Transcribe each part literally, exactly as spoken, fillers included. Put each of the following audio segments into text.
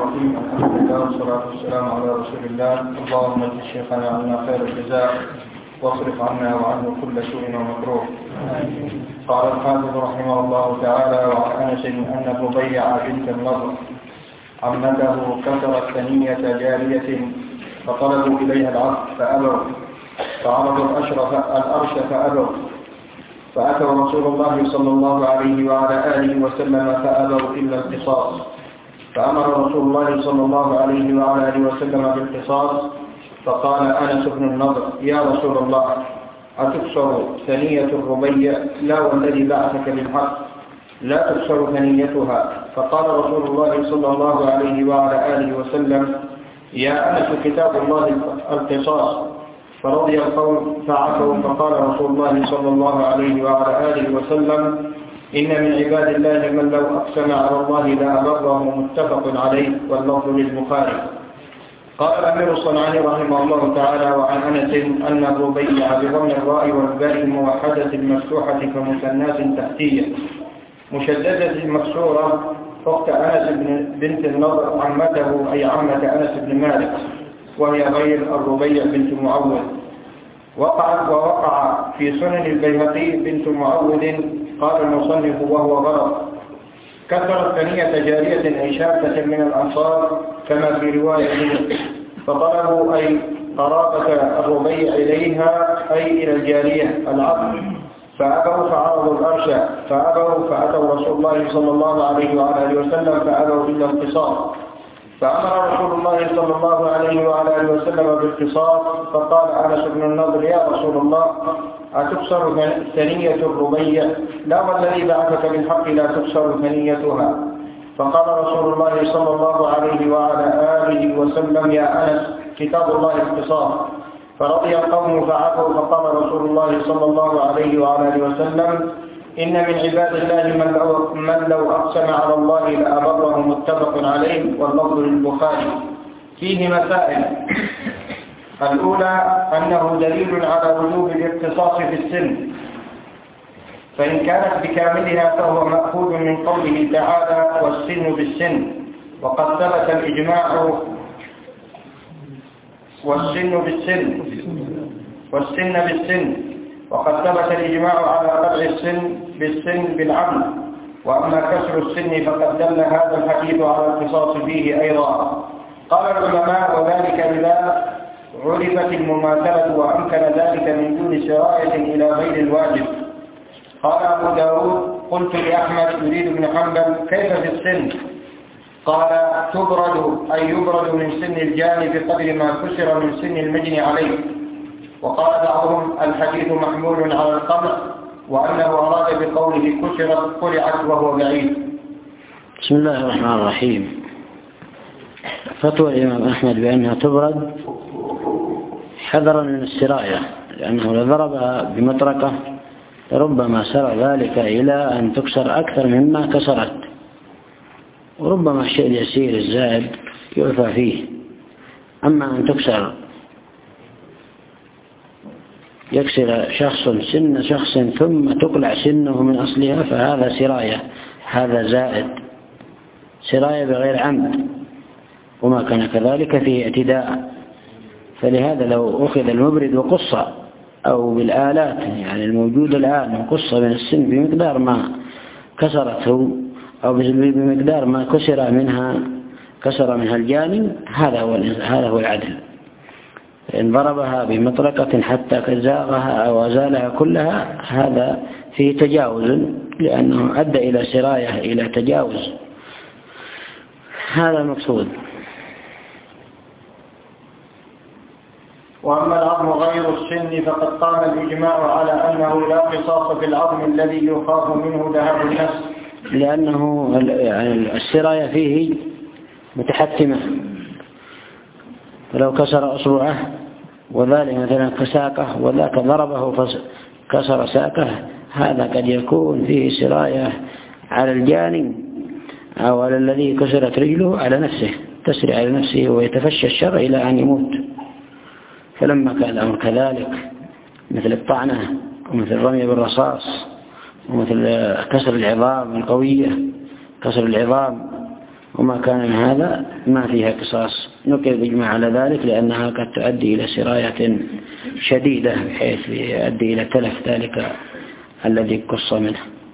الرحيم. الحمد لله والصلاة والسلام على رسول الله. اللهم اجز شيخنا عنا خير الجزاء واصرف عنا وعنه كل سوء ومكروه. قال الحافظ رحمه الله تعالى: وعن أنس أن الربيع بنت النضر عمته كسرت ثنية جارية فطلبوا إليها العقد فأبوا، فعرضوا الأشرف الأرش فأبوا، فأتوا رسول الله صلى الله عليه وعلى آله وسلم فأبوا إلا القصاص، فأمر رسول الله صلى الله عليه وعلى آله وسلم بالقصاص. فقال أنس بن النضر: يا رسول الله، أتكسر ثنية الربيع؟ لا والذي بعثك بالحق لا تكسر ثنيتها. فقال رسول الله صلى الله عليه وعلى آله وسلم: يا أنس، كتاب الله القصاص. فرضي القوم فعفوا. فقال رسول الله صلى الله عليه وعلى آله وسلم: إن من عباد الله من لو أقسم على الله لأبره، متفق عليه، واللفظ للبخاري. قال الأمير الصنعاني رحمه الله تعالى: وعن أنس أن الربيع بضم الراء والباء الموحدة المفتوحة كمثنات تحتية مشددة مكسورة أخت أنس بنت النضر عمته، أي عمة أنس بن مالك، وهي غير الربيع بنت معوذ. وقعت ووقع في سنن البيهقي بنت معوذ. قال المصنف وهو غلط: كسرت ثنية جارية أي شابة من الأنصار كما في رواية، فطلبوا أي قرابة الربيع إليها أي إلى الجارية العقد، فأبوا فعرضوا الأرش فأبوا، فأتوا رسول الله صلى الله عليه وعلى آله وسلم فأبوا إلا القصاص، فأمر رسول الله صلى الله عليه وعلى آله وسلم بالقصاص. فقال أنس بن النضر: يا رسول الله، أتكسر ثنية الربيع؟ لا والذي بعثك بالحق لا تكسر ثنيتها. فقال رسول الله صلى الله عليه وعلى آله وسلم: يا أنس، كتاب الله القصاص. فرضي القوم فعفوا. فقال رسول الله صلى الله عليه وعلى آله وسلم: إن من عباد الله من لو, من لو أقسم على الله لأبره، متفق عليه، واللفظ للبخاري. فيه مسائل. الأولى أنه دليل على وجوب الاقتصاص في السن، فإن كانت بكاملها فهو مأخوذ من قوله تعالى: والسن بالسن، وقد ثبت الإجماع والسن بالسن والسن بالسن وقد ثبت الإجماع على قطع السن بالسن بالعمد. وأما كسر السن فقد دل هذا الحديث على القصاص فيه أيضا. قال العلماء: وذلك إذا عرفت المماثلة وأمكن ذلك من دون سراية إلى غير الواجب. قال أبو داود: قلت لأحمد يريد بن حنبل: كيف في السن؟ قال: تبرد أي يبرد من سن الجاني بقدر ما كسر من سن المجني عليه. وقال بعضهم: الحديث محمول على القمع، وأنه أراد بقوله كسرت قلعت وهو بعيد. بسم الله الرحمن الرحيم. فتوى الإمام أحمد بأنها تبرد حذرا من السراية، لأنه لو ضربها بمطرقة ربما سرى ذلك إلى أن تكسر أكثر مما كسرت، وربما الشيء اليسير الزائد يعفى فيه. أما أن تكسر يكسر شخص سن شخص ثم تقلع سنه من أصلها فهذا سراية، هذا زائد، سراية بغير عمد، وما كان كذلك فيه اعتداء. فلهذا لو أخذ المبرد وقص أو بالآلات يعني الموجودة الآن وقص من السن بمقدار ما كسرته أو بمقدار ما كسر منها كسر منها الجاني، هذا هو هذا هو العدل. إن ضربها بمطرقة حتى زاغها أو أزالها كلها هذا فيه تجاوز، لأنه أدى إلى سراية إلى تجاوز، هذا المقصود. وأما العظم غير السن فقد قام الإجماع على أنه لا قصاص في العظم الذي يخاف منه ذهاب النفس، لأنه السراية فيه متحتمة. فلو كسر أصبعه وذلك مثلا كساقه وذاك ضربه فكسر ساقه، هذا قد يكون فيه سراية على الجاني أو على الذي كسرت رجله على نفسه، تسري على نفسه ويتفشى الشر إلى أن يموت. فلما كان الأمر كذلك مثل الطعنة ومثل الرمي بالرصاص ومثل كسر العظام القوية، كسر العظام وما كان من هذا ما فيها قصاص. نقل الإجماع على ذلك لأنها قد تؤدي إلى سراية شديدة بحيث يؤدي إلى تلف ذلك الذي قص منه.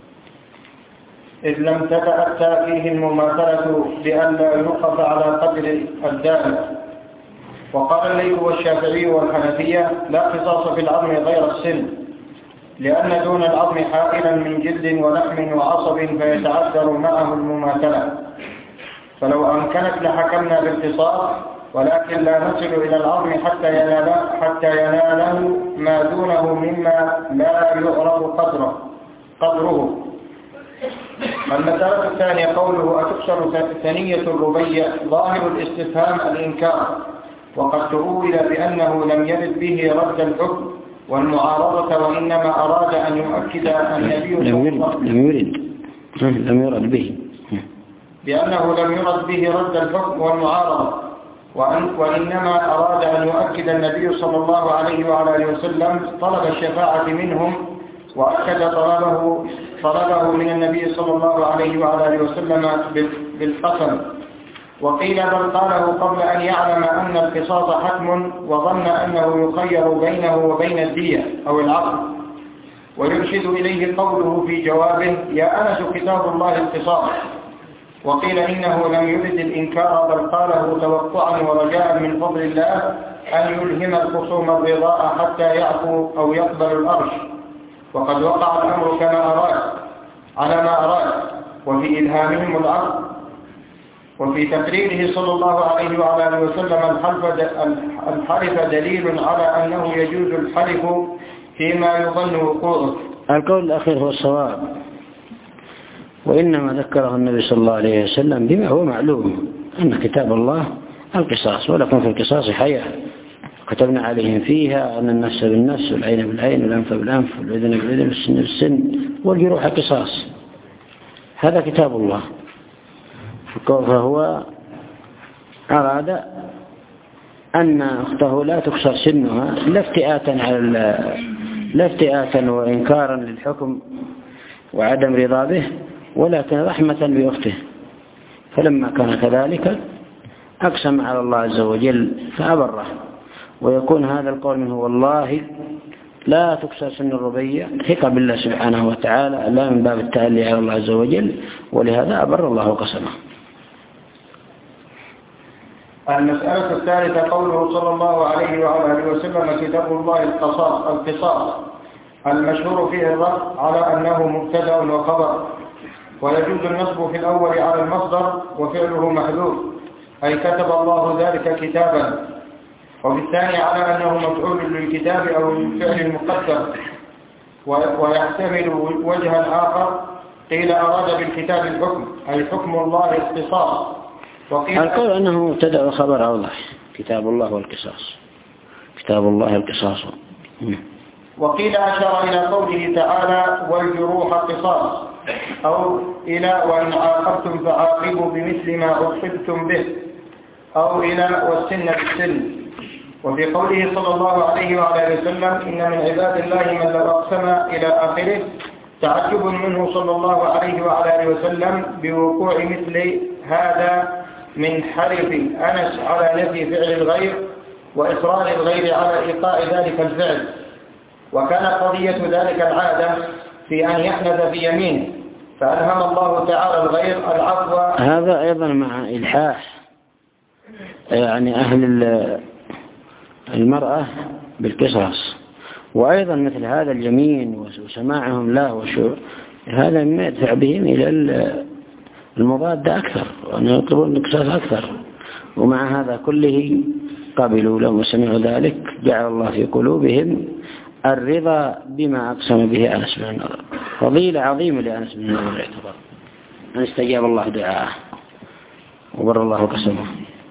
إذ لم تتأتى فيه المماثلة بأن لا يوقف على قدر الدائم. وقال الليث والشافعي والحنفية لا قصاص في العظم غير السن، لأن دون العظم حائلا من جلد ولحم وعصب فيتعذر معه المماثلة، فلو أمكنت لحكمنا بالقصاص، ولكن لا نصل إلى العظم حتى ينال حتى يناله ما دونه مما لا يعرف قدره قدره. المسألة الثانية قوله أتكسر ثنية الربيع، ظاهر الاستفهام الإنكار، وقد تؤول بأنه لم يرد به رد الحكم والمعارضة، وإنما أراد أن يؤكد النبي لم يرد لم يرد لم يرد به بأنه لم يرد به رد الحكم والمعارضة، وأن وإنما أراد أن يؤكد النبي صلى الله عليه وعلى آله وسلم طلب الشفاعة منهم، وأكد طلبه طلبه من النبي صلى الله عليه وعلى آله وسلم بالقسم. وقيل بل قاله قبل أن يعلم أن القصاص حتم، وظن أنه يخير بينه وبين الدية أو العقل. ويرشد إليه قوله في جوابه يا أنس كتاب الله القصاص. وقيل إنه لم يرد الإنكار بل قاله توقعا ورجاء من فضل الله أن يلهم الخصوم الرضاء حتى يعفو أو يقبل الأرش، وقد وقع الأمر كما أراد على ما أراد، وفي إلهامهم العقل، وفي تقريره صلى الله عليه وعلى آله وسلم الحلف دليل على أنه يجوز الحلف فيما يظن وقوعه. القول الأخير هو الصواب، وإنما ذكره النبي صلى الله عليه وسلم بما هو معلوم أن كتاب الله القصاص، ولكم في القصاص حياة، كتبنا عليهم فيها أن النفس بالنفس والعين بالعين والأنف بالأنف والأذن بالأذن والسن بالسن والجروح قصاص. هذا كتاب الله، فهو أراد أن أخته لا تكسر سنها لا افتئاتا على لا افتئاتا وإنكارا للحكم وعدم رضا به، ولكن رحمة بأخته. فلما كان كذلك أقسم على الله عز وجل فأبره، ويكون هذا القول منه والله لا تكسر سن الربيع ثقة بالله سبحانه وتعالى، لا من باب التألي على الله عز وجل، ولهذا أبر الله قسمه. المسألة الثالثة قوله صلى الله عليه وعلى آله وسلم كتاب الله القصاص القصاص، المشهور فيه الرد على أنه مبتدأ وخبر، ويجوز النصب في الأول على المصدر وفعله محذوف، أي كتب الله ذلك كتابا، وفي الثاني على أنه مفعول للكتاب أو الفعل المقدر، ويحتمل وجها آخر قيل أراد بالكتاب الحكم أي حكم الله القصاص. القول أنه مبتدأ وخبر أوضح، كتاب الله والقصاص، كتاب الله القصاص. وقيل أشار إلى قوله تعالى والجروح قصاص، أو إلى وإن عاقبتم فعاقبوا بمثل ما عوقبتم به، أو إلى والسن بالسن. وفي قوله صلى الله عليه وعلى آله وسلم إن من عباد الله من لو أقسم إلى آخره، تعجب منه صلى الله عليه وعلى آله وسلم بوقوع مثل هذا من حلف أنس على نفي فعل الغير وإصرار الغير على إيقاع ذلك الفعل، وكان قضية ذلك العادة في أن يحنث في يمينه، فألهم الله تعالى الغير العفو. هذا أيضا مع إلحاح يعني أهل المرأة بالقصاص، وأيضا مثل هذا اليمين وسماعهم له وشو هذا ما يدفع بهم إلى المضاد أكثر، وأن يطلبون القصاص أكثر. ومع هذا كله قبلوا لهم وسمعوا ذلك، جعل الله في قلوبهم الرضا بما أقسم به أنس بن النضر. فضيلة عظيمة لأنس بن النضر الاعتبار أن استجاب الله دعاءه وبر الله قسمه.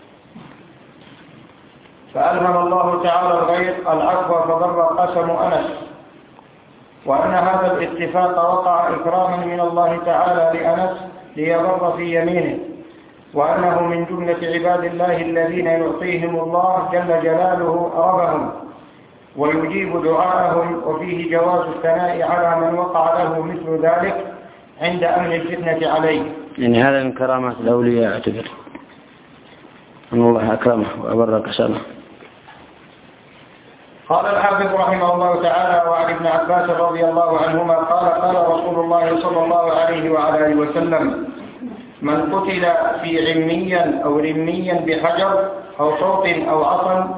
فألهم الله تعالى الغير العفو فبر قسم أنس، وأن هذا الاتفاق وقع إكراما من الله تعالى لأنس ليبر في يمينه، وأنه من جملة عباد الله الذين يعطيهم الله جل جلاله ربهم ويجيب دعاءهم، وفيه جواز الثناء على من وقع له مثل ذلك عند أمن الفتنة عليه. يعني هذا من كرامات الأولياء اعتبر أن الله أكرمه وأبر قسمه. قال الحافظ رحمه الله تعالى: وعن ابن عباس رضي الله عنهما قال: قال رسول الله صلى الله عليه وعلى آله وسلم: من قتل في عميا أو رميا بحجر أو صوت أو عصا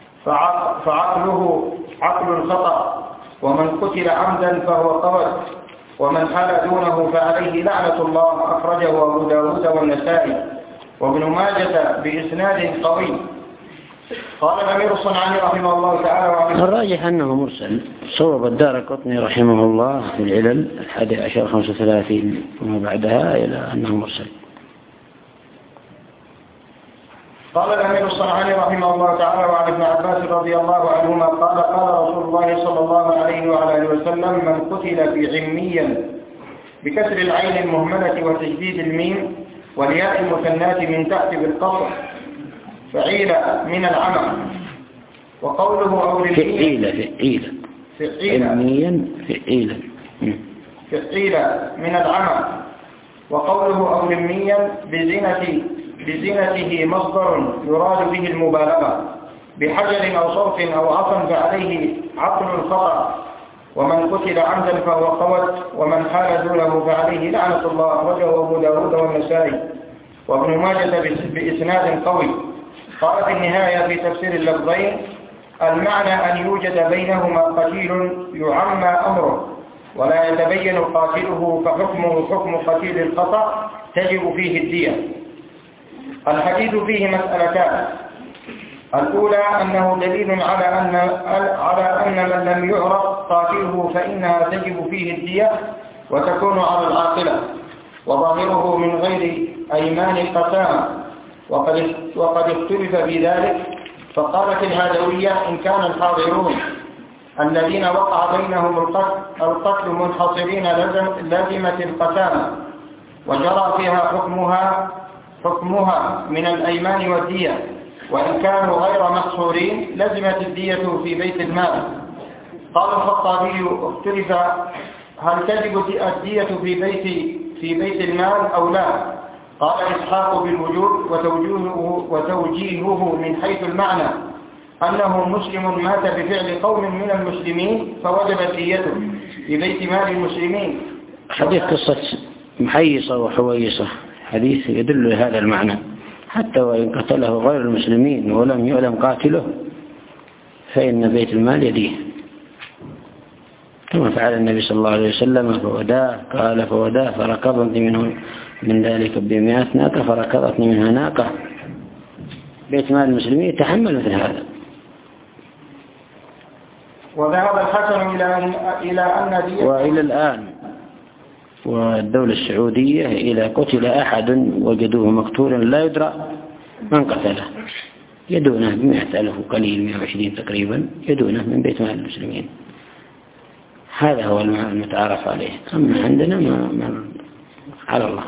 فعقله عقل الخطأ، ومن قتل عمدا فهو قود، ومن حال دونه فعليه لعنة الله. أخرجه أبو داود والنسائي وابن ماجة بإسناد قوي. قال الأمير الصنعاني رحمه الله تعالى: الراجح أنه مرسل. صوب الدارقطني رحمه الله في العلل الحادي عشر خمسة وثلاثين وما بعدها إلى أنه مرسل. قال الأمير الصنعاني رحمه الله تعالى: وعن ابن عباس رضي الله عنهما قال: قال رسول الله صلى الله عليه وعلى آله وسلم: من قتل في عميا بكسر العين المهملة وتشديد الميم والياء المثناة من تحت بالقصر فعيل من العمى. وقوله أو فعيلة فعيلة فعيلة علميا فعيلة فعيلة من العمى. وقوله أو رميا بزينة بزينته مصدر يراد به المبالغة. بحجر أو صوت أو عصا فعليه عقل الخطأ، ومن قتل عمدا فهو قود، ومن حال دونه فعليه لعنة الله. أخرجه أبو داود والنسائي وابن ماجة بإسناد قوي. قال في النهاية في تفسير اللفظين: المعنى أن يوجد بينهما قتيل يعمى أمره ولا يتبين قاتله، فحكمه حكم قتيل الخطأ تجب فيه الدية. الحديث فيه مسألتان: الأولى أنه دليل على أن على أن من لم يعرف قاتله فإنها تجب فيه الدية وتكون على العاقلة، وظاهره من غير أيمان قسامة، وقد وقد اختلف في ذلك. فقالت الهادوية: إن كان الحاضرون الذين وقع بينهم القتل, القتل منحصرين لازمة القسامة وجرى فيها حكمها حكمها من الأيمان والدية، وإن كانوا غير محصورين لزمت الدية في بيت المال. قال الخطابي: اختلف هل تجب الدية في بيت في بيت المال أو لا؟ قال إسحاق بالوجوب، وتوجيهه, وتوجيهه من حيث المعنى أنه مسلم مات بفعل قوم من المسلمين فوجبت ديته في بيت مال المسلمين. حديث قصة محيصة وحويصة حديث يدل لهذا المعنى، حتى وإن قتله غير المسلمين ولم يعلم قاتله فإن بيت المال يديه، كما فعل النبي صلى الله عليه وسلم فوداه. قال: فوداه فركضتني منه من ذلك بمئة ناقة فركضتني منها ناقة. بيت مال المسلمين يتحمل مثل هذا. وذهب الحسن إلى أن إلى أن دية وإلى الآن والدولة السعودية إذا قتل أحد وجدوه مقتولا لا يدرى من قتله، يدونه بمئة ألف قليل مئة وعشرين تقريبا، يدونه من بيت مال المسلمين. هذا هو المتعارف عليه. أما عندنا ما, ما على الله.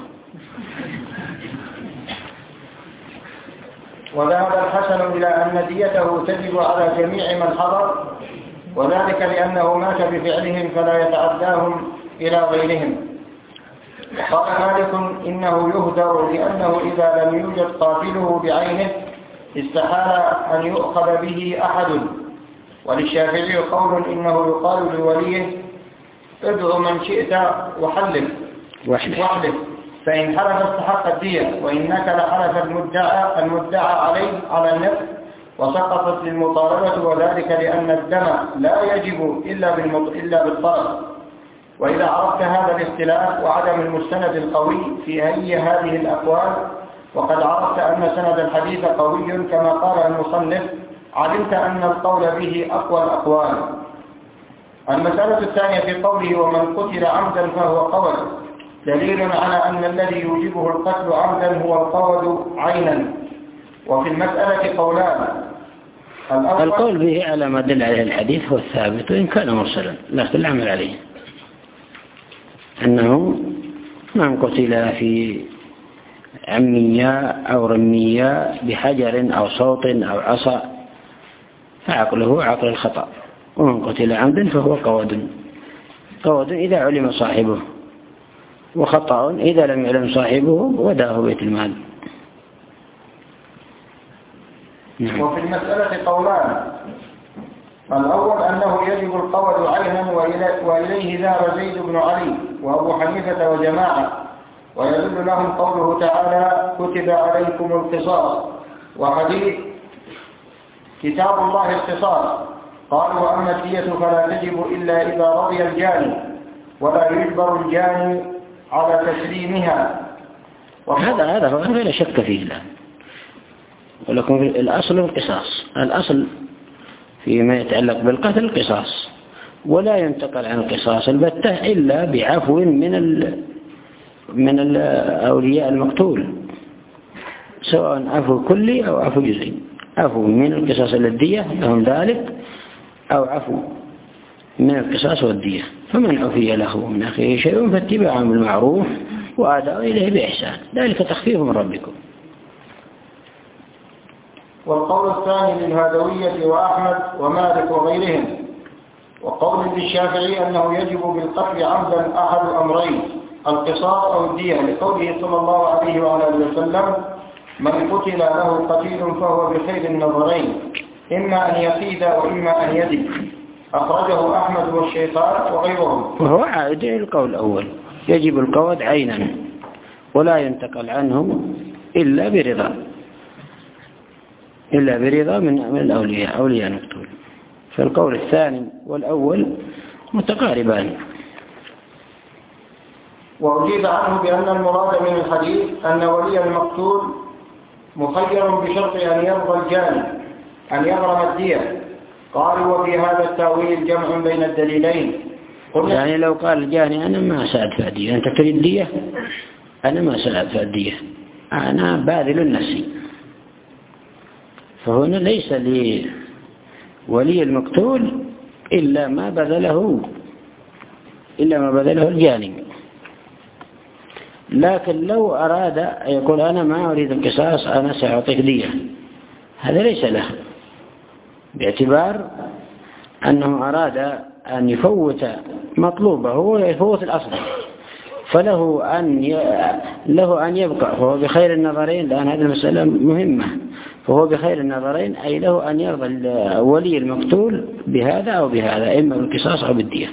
وذهب الحسن إلى أن ديته تجب على جميع من حضر، وذلك لأنه مات بفعلهم فلا يتعداهم إلى غيرهم. قال مالك: إنه يهدر لأنه إذا لم يوجد قاتله بعينه استحال أن يؤخذ به أحد. وللشافعي قول: إنه يقال لوليه: ادعو من شئت وحلف واحلف، فإن حلف استحق الدية، وإنك لحلف المدعى المدعى عليه على النفس وسقطت للمطالبة، وذلك لأن الدم لا يجب إلا إلا بالطلب. وإذا عرفت هذا الاختلاف وعدم المستند القوي في أي هذه الأقوال، وقد عرفت أن سند الحديث قوي كما قال المصنف، علمت أن القول به أقوى الأقوال. المسألة الثانية في قوله: ومن قتل عمدا فهو قود، دليل على أن الذي يوجبه القتل عمدا هو القود عينا. وفي المسألة قولان: القول به على ما دل عليه الحديث هو الثابت وإن كان مرسلا، لكن العمل عليه أنه من قتل في عمياء أو رمياء بحجر أو صوت أو عصا فعقله عقل الخطأ، ومن قتل عمدا فهو قود قود إذا علم صاحبه. وخطأ إذا لم يعلم صاحبه وداه بيت المال. نعم. وفي المسألة قولان: الأول أنه يجب القود عينا وإليه ذهب زيد بن علي وأبو حنيفة وجماعة، ويدل لهم قوله تعالى: كتب عليكم القصاص، وحديث كتاب الله القصاص. قالوا: وأما الدية فلا تجب إلا إذا رضي الجاني، ولا يجبر الجاني على تسليمها. هذا هذا هو لا شك فيه الآن، ولكن الأصل القصاص، الأصل فيما يتعلق بالقتل القصاص، ولا ينتقل عن القصاص البتة إلا بعفو من ال من الأولياء المقتول، سواء عفو كلي أو عفو جزئي. عفو من القصاص للدية لهم ذلك، أو عفو من القصاص والدية. فمن عفي له من أخيه شيء فاتباع بالمعروف وأداء إليه بإحسان، ذلك تخفيف من ربكم. والقول الثاني للهادوية وأحمد ومالك وغيرهم، وقول للشافعي أنه يجب بالقتل عمدا أحد أمرين: القصاص أو الدية، لقوله صلى الله عليه وعلى آله وسلم: من قتل له قتيل فهو بخير النظرين، إما أن يفيد وإما أن يدي. أخرجه أحمد والشيخان وغيرهم. وهو عائد إلى القول الأول، يجب القود عينا ولا ينتقل عنه إلا برضا إلا برضا من من الأولياء أولياء المقتول. فالقول الثاني والأول متقاربان. وأجيب عنه بأن المراد من الحديث أن ولي المقتول مخير بشرط أن يرضى الجاني أن يغرم الدية. قالوا: وفي هذا التأويل جمع بين الدليلين. يعني لو قال الجاني: أنا ما سأدفع الدية، أنت تريد الدية، أنا ما سأدفع الدية، أنا باذل النفسي، فهنا ليس لولي المقتول إلا ما بذله إلا ما بذله الجاني. لكن لو أراد يقول: أنا ما أريد القصاص، أنا سأعطيك دية، هذا ليس له، باعتبار أنه أراد أن يفوت مطلوبه ويفوت الأصل، فله أن ي... له أن يبقى، فهو بخير النظرين، لأن هذه المسألة مهمة. فهو بخير النظرين، أي له أن يرضى ولي المقتول بهذا أو بهذا، إما بالقصاص أو بالدية.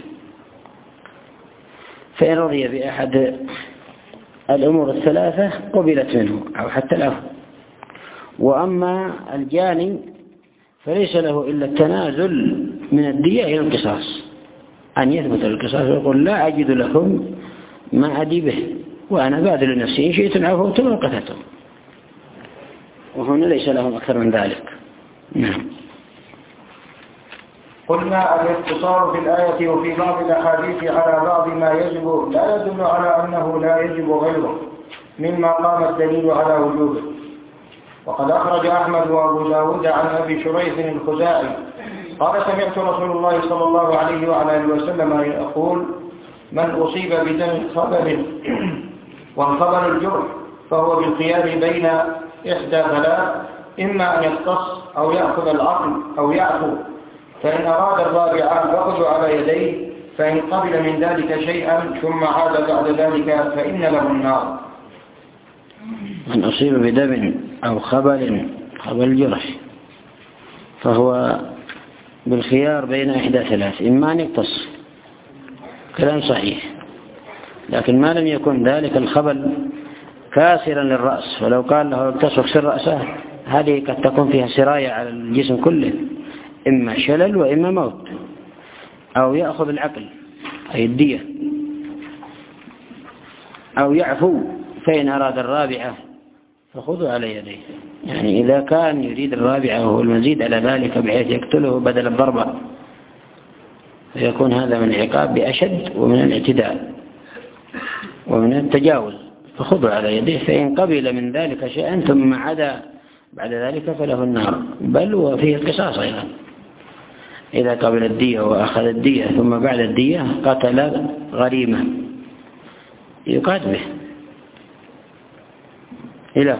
فإن رضي بأحد الأمور الثلاثة قبلت منه أو حتى العفو. وأما الجاني فليس له إلا التنازل من الدية إلى القصاص، أن يثبت القصاص ويقول: لا أجد لكم ما أدي به، وأنا باذل نفسي، إن شئتم عفوتم وقتلتم. وهنا ليس لهم أكثر من ذلك. نعم. قلنا: الاختصار في الآية وفي بعض الأحاديث على بعض ما يجب لا يدل على أنه لا يجب غيره مما قام الدليل على وجوده. وقد أخرج أحمد وأبو داود عن أبي شريح الخزاعي قال: سمعت رسول الله صلى الله عليه وعلى آله وسلم يقول: من أصيب بدم خبل وانخبل الجرح فهو بالخيار بين إحدى ثلاث: إما أن يقتص أو يأخذ العقل أو يعفو، فإن أراد الرابع فأخذ على يديه، فإن قبل من ذلك شيئا ثم عاد بعد ذلك فإن له النار. من أصيب بدم أو خبل خبل الجرح فهو بالخيار بين إحدى ثلاث: إما أن يقتص، كلام صحيح، لكن ما لم يكن ذلك الخبل كاسرا للرأس، فلو قال له اقتص واكسر رأسه، هذه قد تكون فيها سراية على الجسم كله، إما شلل وإما موت. أو يأخذ العقل أي الدية، أو يعفو، فإن أراد الرابعة فخذوا على يديه. يعني إذا كان يريد الرابعة وهو المزيد على ذلك بحيث يقتله بدل الضربة، فيكون هذا من العقاب بأشد ومن الاعتداء ومن التجاوز، فخذوا على يديه، فإن قبل من ذلك شيئا ثم عدا بعد ذلك فله النار، بل وفيه القصاص أيضا. إذا قبل الدية وأخذ الدية ثم بعد الدية قتل غريمة يقاد به إلى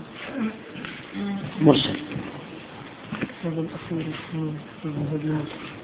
مرسل.